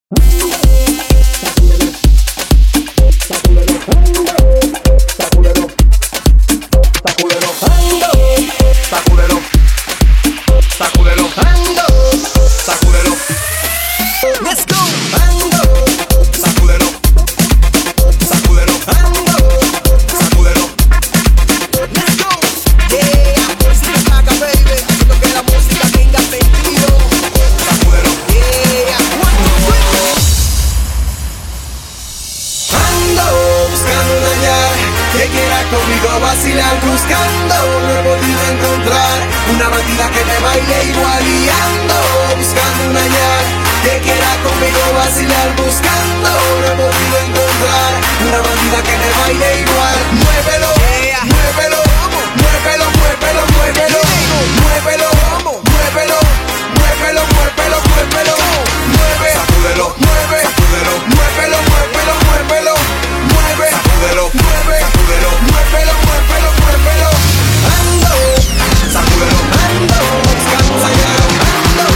Conmigo vacilar buscando, no he podido encontrar una bandida que me baile igual y ando buscando una ñar que quiera conmigo vacilar buscando, no he podido encontrar una bandida que me baile igual. Muévelo, muévelo, muévelo, muévelo, muévelo, muévelo, muévelo, muévelo, muévelo, muévelo, mueve, sacúdelo, mueve, sacúdelo, muévelo, muévelo, muévelo, mueve, sacúdelo, mueve, sacúdelo, muévelo, muévelo, muévelo, ando, sacúdelo, ando, buscando sacar, ando,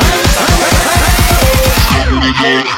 ando.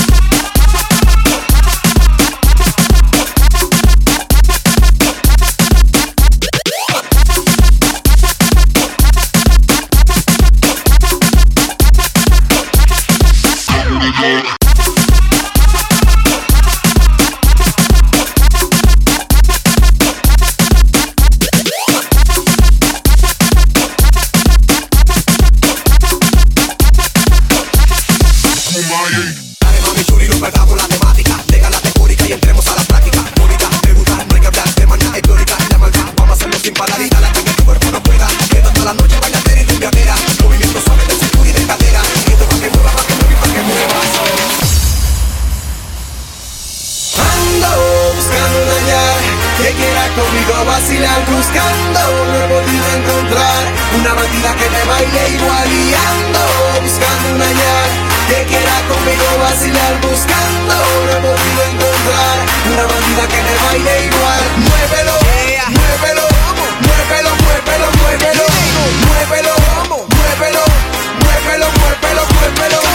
Conmigo vacilar buscando, no he podido encontrar una bandida que me baile igual y ando buscando una ñar que quiera conmigo vacilar buscando, no he podido encontrar una bandida que me baile igual. Muévelo, muévelo, muévelo, muévelo, muévelo, muévelo, muévelo, muévelo, muévelo, muévelo.